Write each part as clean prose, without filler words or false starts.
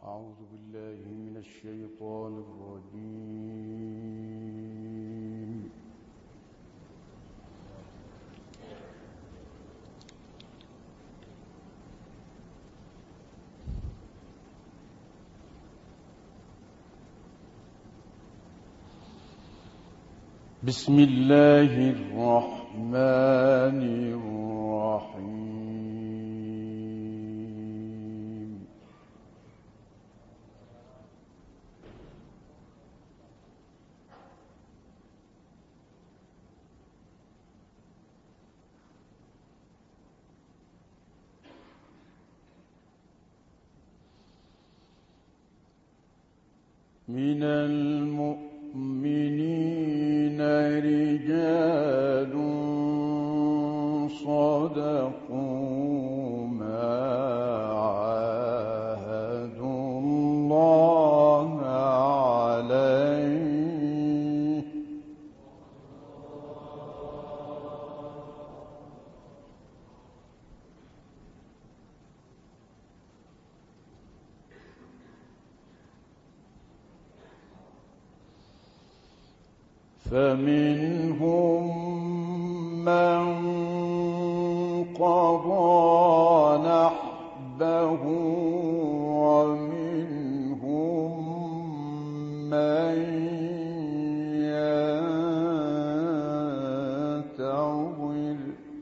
أعوذ بالله من الشيطان الرجيم. بسم الله الرحمن الرحيم. من المؤمنين رجال صدقوا ما عاهدوا الله عليه فمنهم من قضى نحبه ومنهم من ينتظر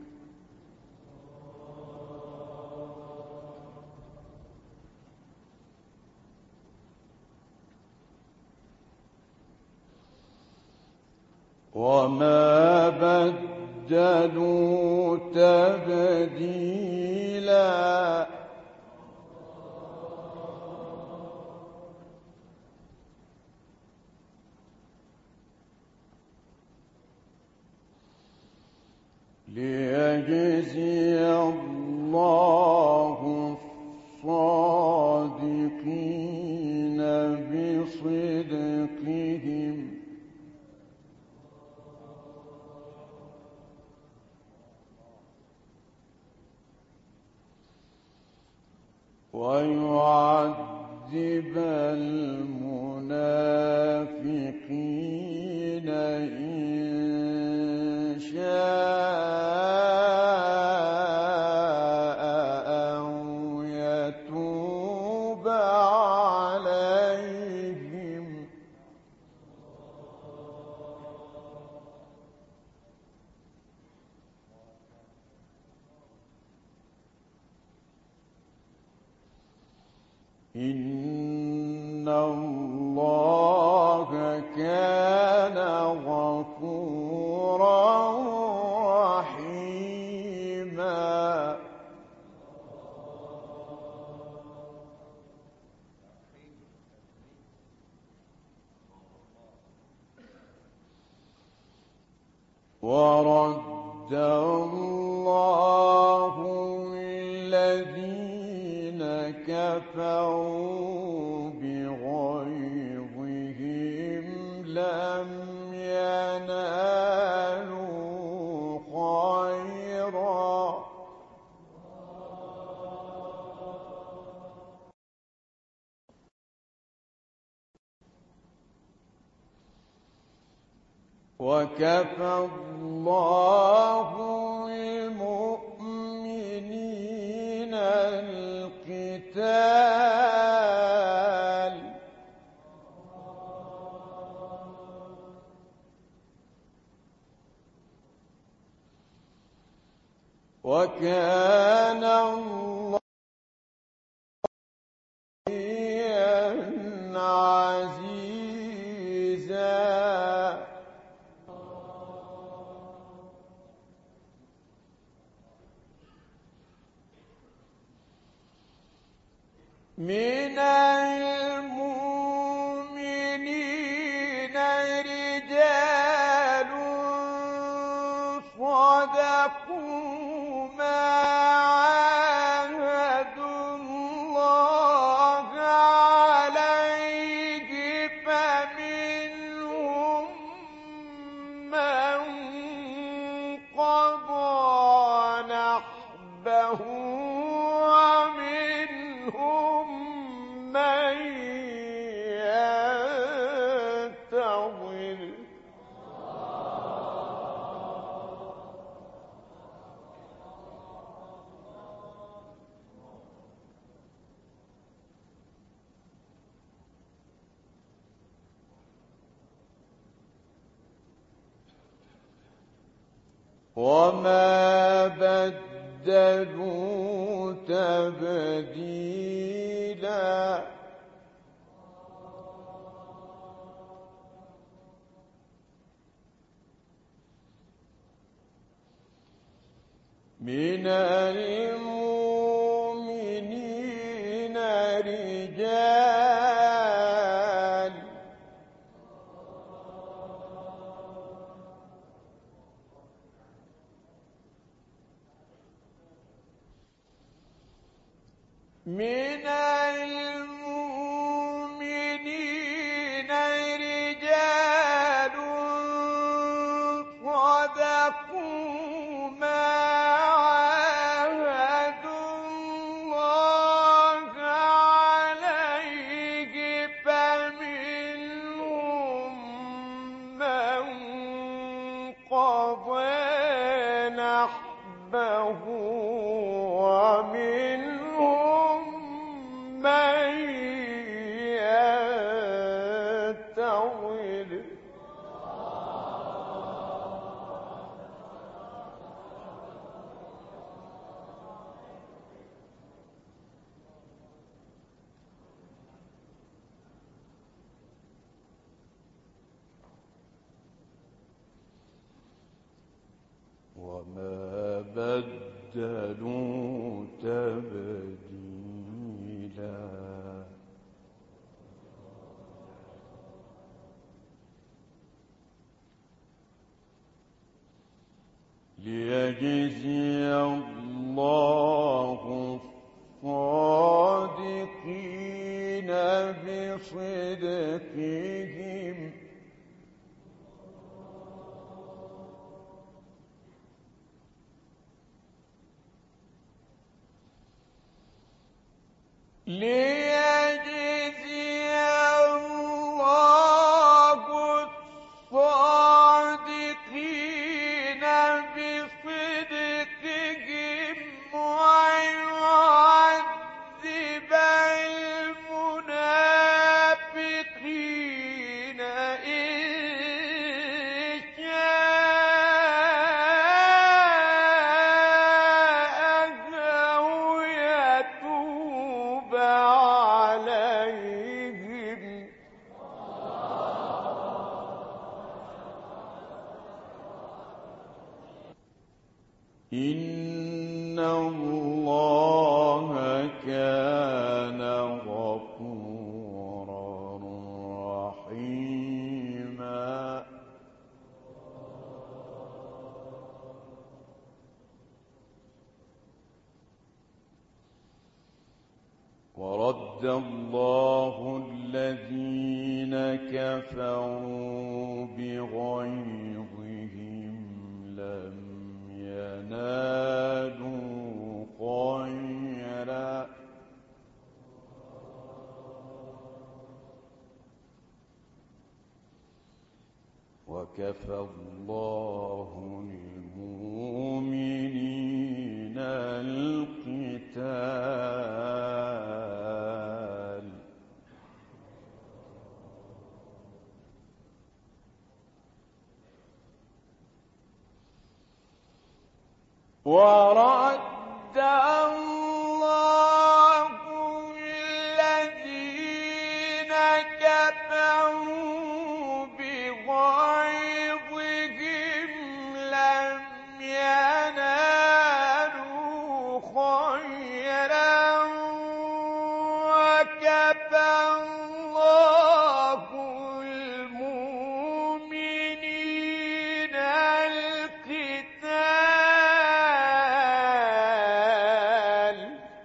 وما بدلوا تبديلا ليجزي الله الصادقين بصدقهم ويعذب المنافقين إن شاء أو يتوب عليهم إن الله كان غفورا رحيما ورد الله الذين كفروا بغيظهم لم ينالوا خيرا وكفى الله المؤمنين القتال وكان الله عزيزا من المؤمنين رجال صدقوا ما عاهدوا الله عليه فمنهم من قضى نحبه ومنهم من وما بدلوا تبديلا من المؤمنين رجال من المؤمنين رجال صدقوا ما عاهدوا الله عليه فمنهم من قضى نحبه ومنهم من ينتظر وما بدلوا تبديلا ليجزي الله الصادقين بصدقهم ليجزي الله الصادقين بصدقهم ويعذب المنافقين إن شاء أو يتوب عليهم إن الله كان غفورا رحيما ورد الله الذين كفروا بغيظهم لم ينالوا خيرا وكفى الله المؤمنين القتال ورد الله الذين كفروا بغيظهم لم ينالوا خيرا وكفى الله المؤمنين القتال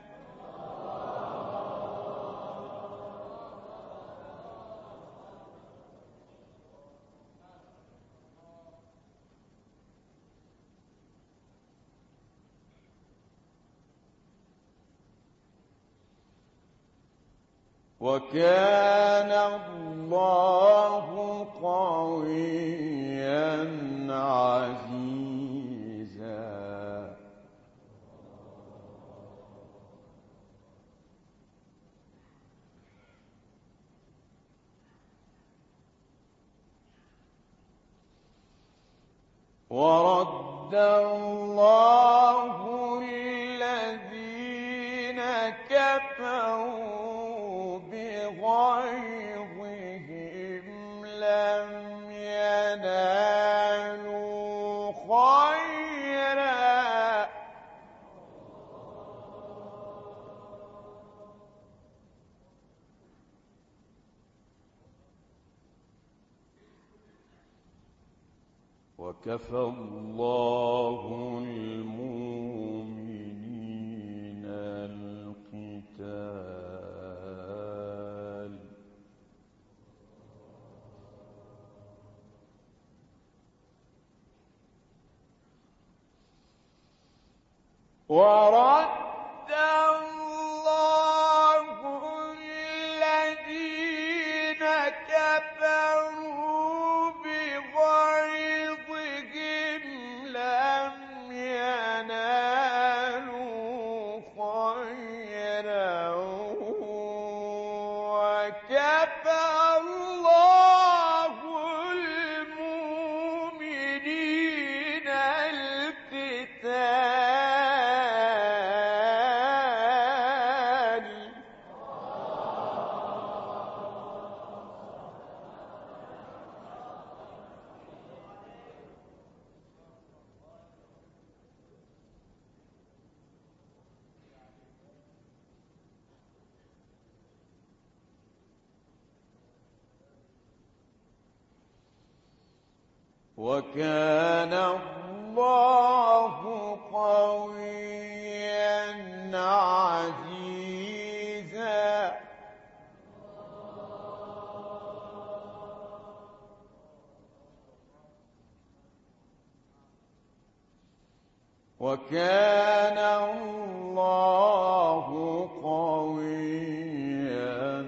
وكان الله قويا عزيزا ورد الله الذين كفروا بغيظهم لم ينالوا خيرا وكفى الله المؤمنين القتال ورد الله الذين كفروا بغيظهم لم ينالوا خيرا وكفى الله المؤمنين القتال وكان الله قويا عزيزا وكان الله قويا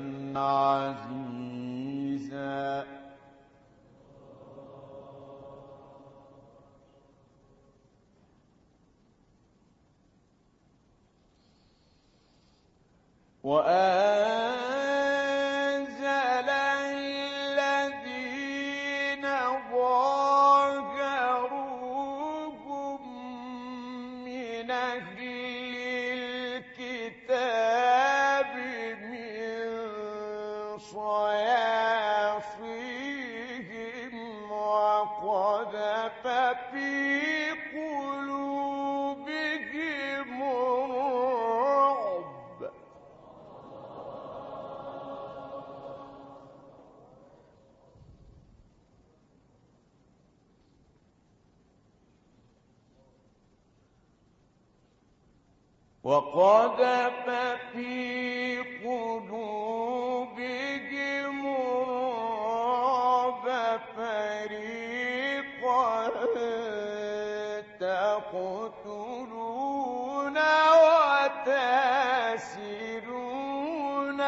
عزيزا وأنزل الذين ظاهروهم من أهل الكتاب من صياصيهم وقذف في قلوبهم الرعب وقذف في قلوبهم الرعب فريقا تقتلون وتاسرون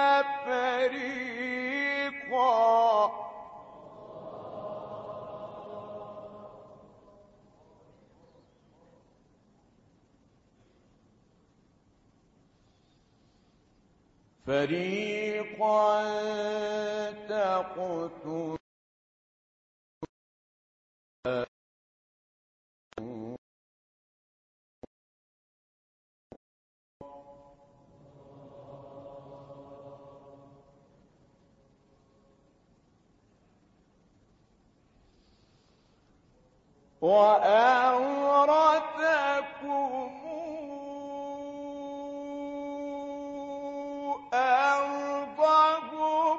فريقا تقتلون وأورثكم أرضهم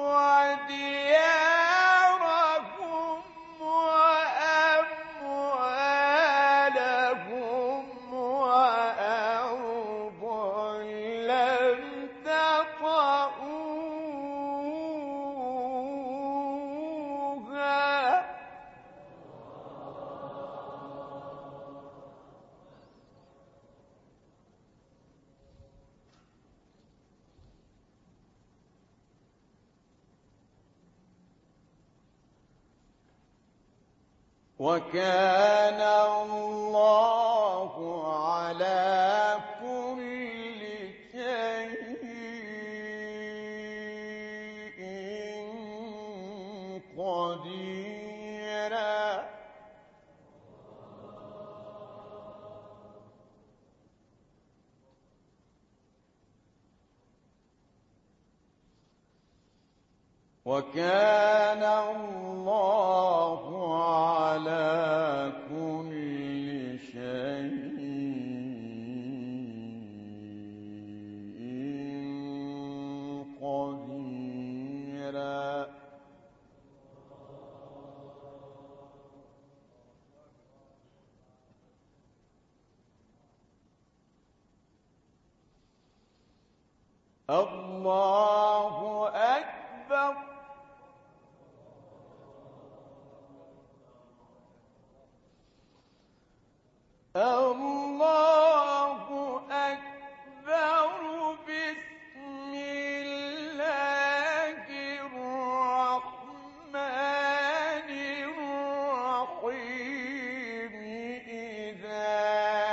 وديارهم وأموالهم وأرضا لم تطئوها وكان الله على كل شيء قديرا وكان الله على كل شيء قديرا. الله أكبر. الله أكبر. بسم الله الرحمن الرحيم. إذا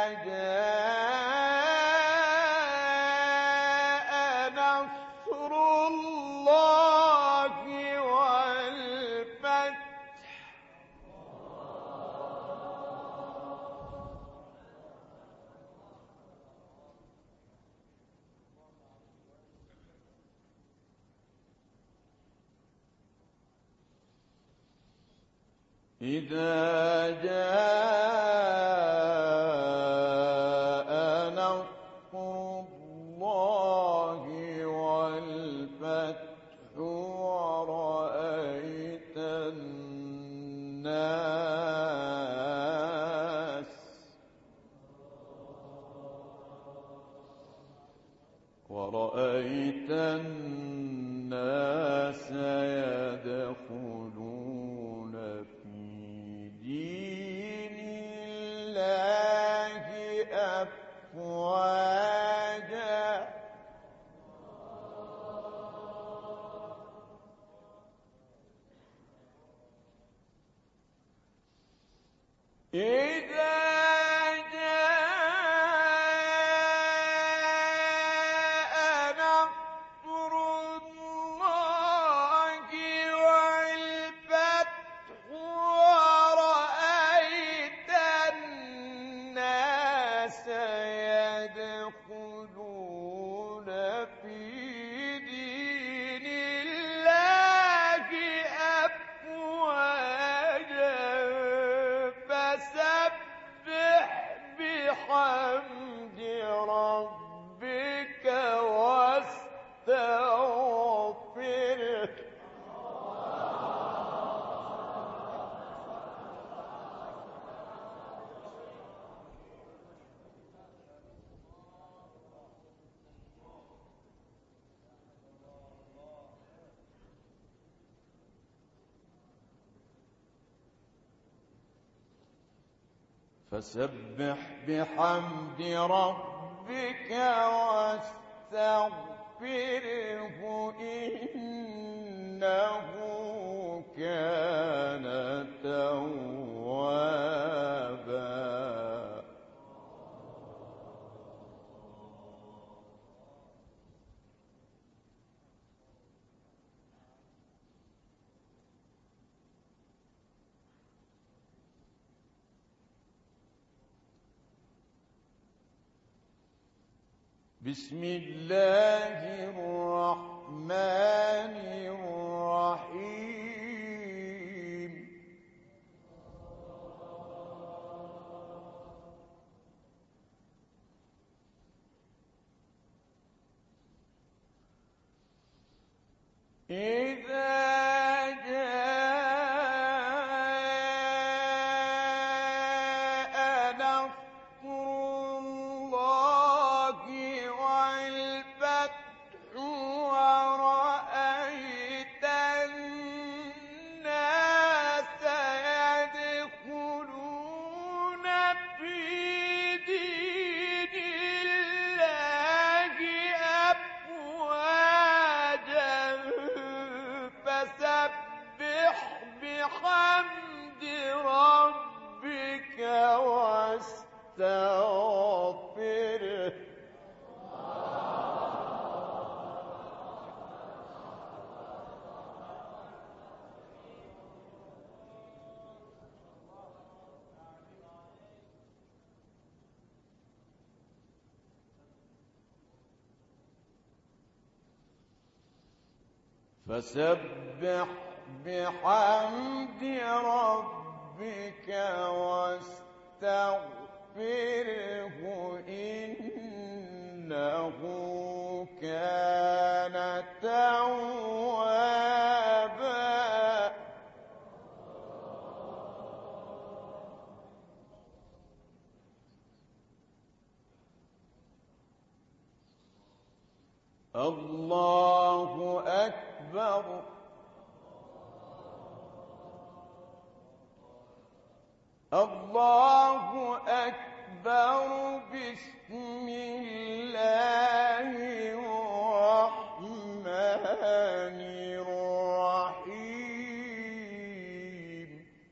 جاء نصر الله والفتح. إذا جاء نصر الله والفتح ورأيت الناس يدخلون في دين الله أفواجا. إذا بحمد ربك واستغفره. فسبح بحمد ربك واستغفره إنه كان توابا. بسم الله الرحمن الرحيم. إذا ورأيت فسبح بحمد ربك واستغفره إنه كان توابا. الله أكبر. الله أكبر. بسم الله الرحمن الرحيم.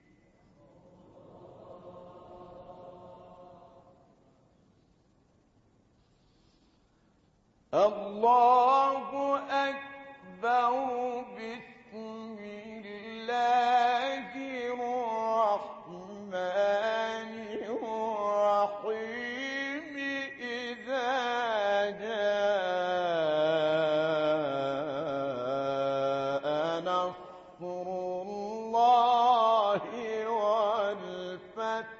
الله أكبر. بسم الله الرحمن الرحيم. إذا جاء نصر الله والفتح.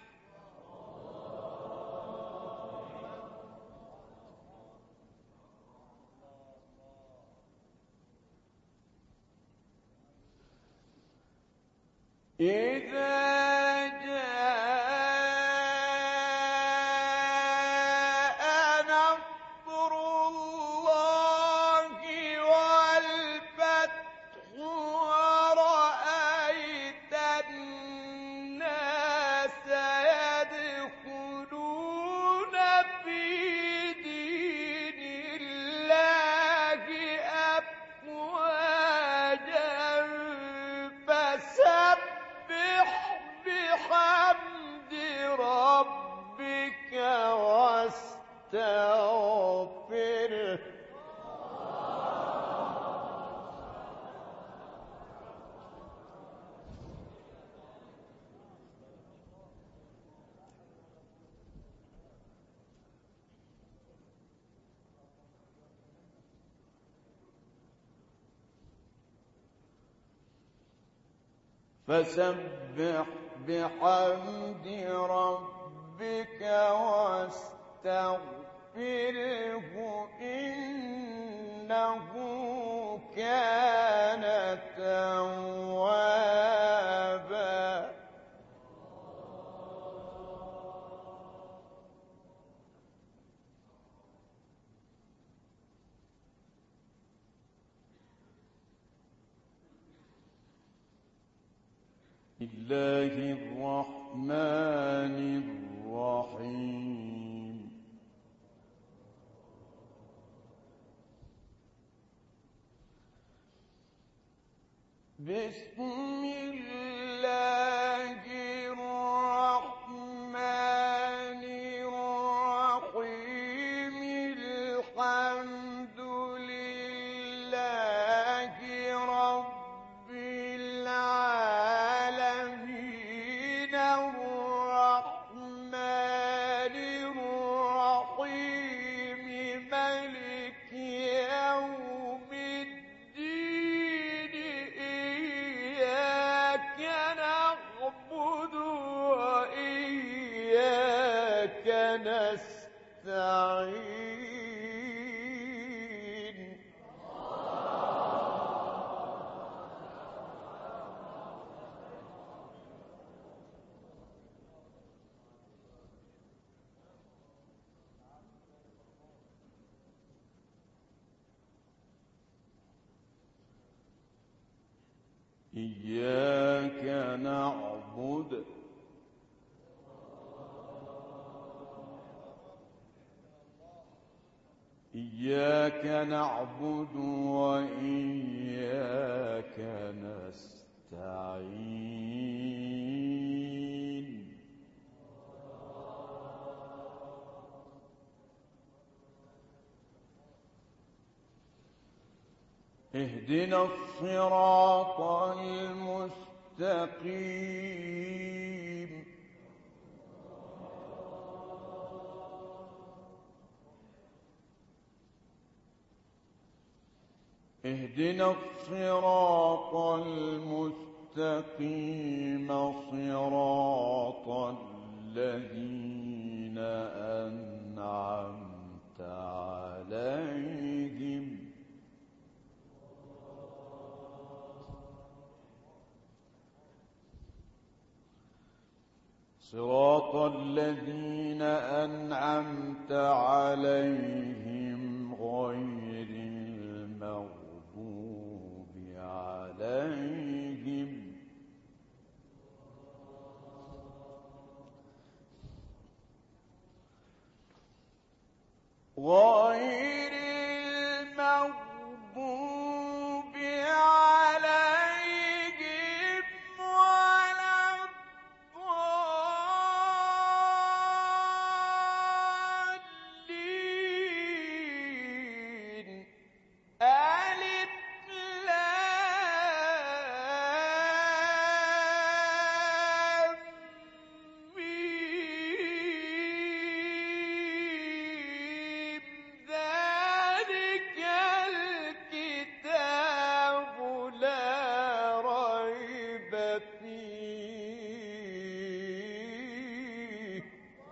إذا جاء نصر الله والفتح ورأيت الناس يدخلون في دين الله أفواجا فسبح بحمد ربك واستغفره. فسبح بحمد ربك واستغفره إنه كان توابا. الله الرحمن الرحيم. بسم الله الرحمن الرحيم. الحمد لله رب العالمين. الرحمن الرحيم. مالك يوم الدين. إياك نعبد وإياك نستعين. إياك نعبد وإياك نستعين. اهدنا الصراط المستقيم. اهدنا الصراط المستقيم صراط الذين أنعمت عليهم صراط الذين أنعمت عليهم غير المغضوب عليهم غير المغضوب عليهم ولا الضالين ألف لام ميم ذلك الكتاب لا ريب فيه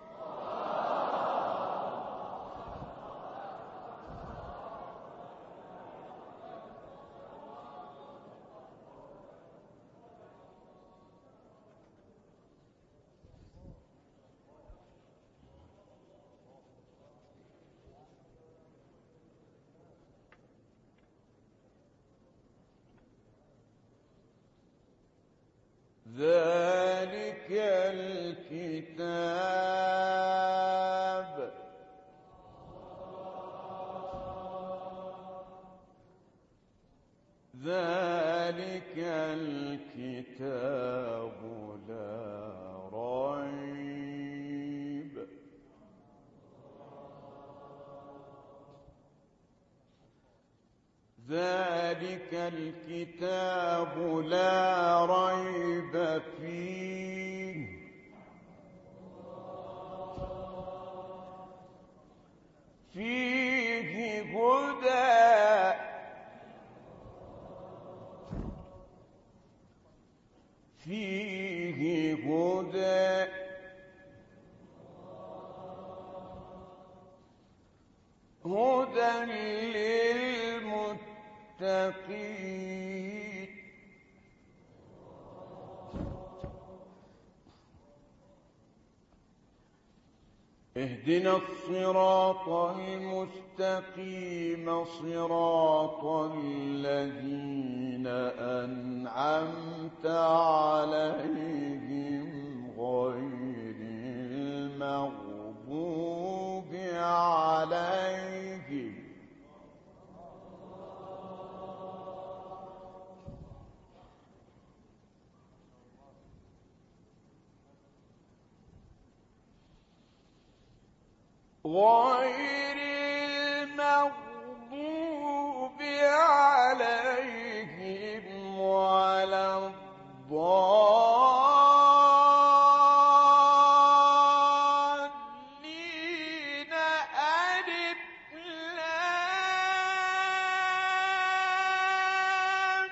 ذلك الكتاب ذلك الكتاب لا ريب ذلك الكتاب لا ريب فيه فيه هدى فيه هدى هدى للمتقين اهدنا الصراط المستقيم صراط الذين أنعمت عليهم غير المغضوب عليهم غير المغضوب عليهم ولا الضالين ألف لام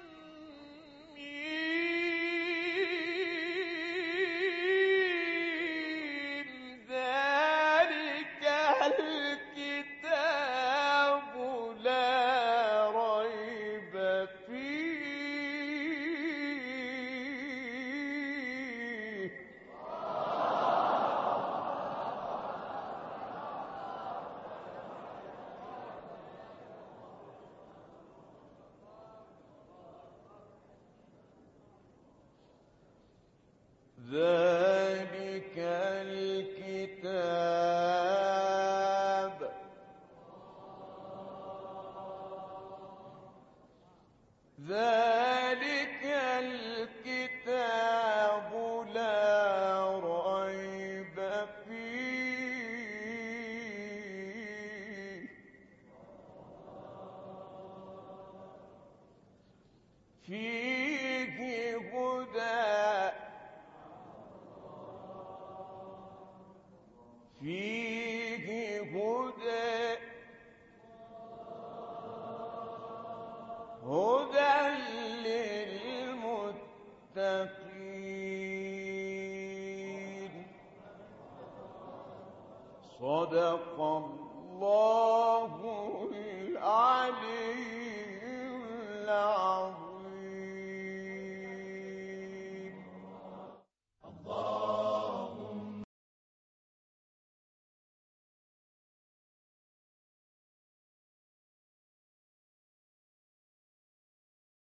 ميم ذلك الكتاب لا ريب فيه ذلك الكتاب ذلك الكتاب لا ريب فيه فيه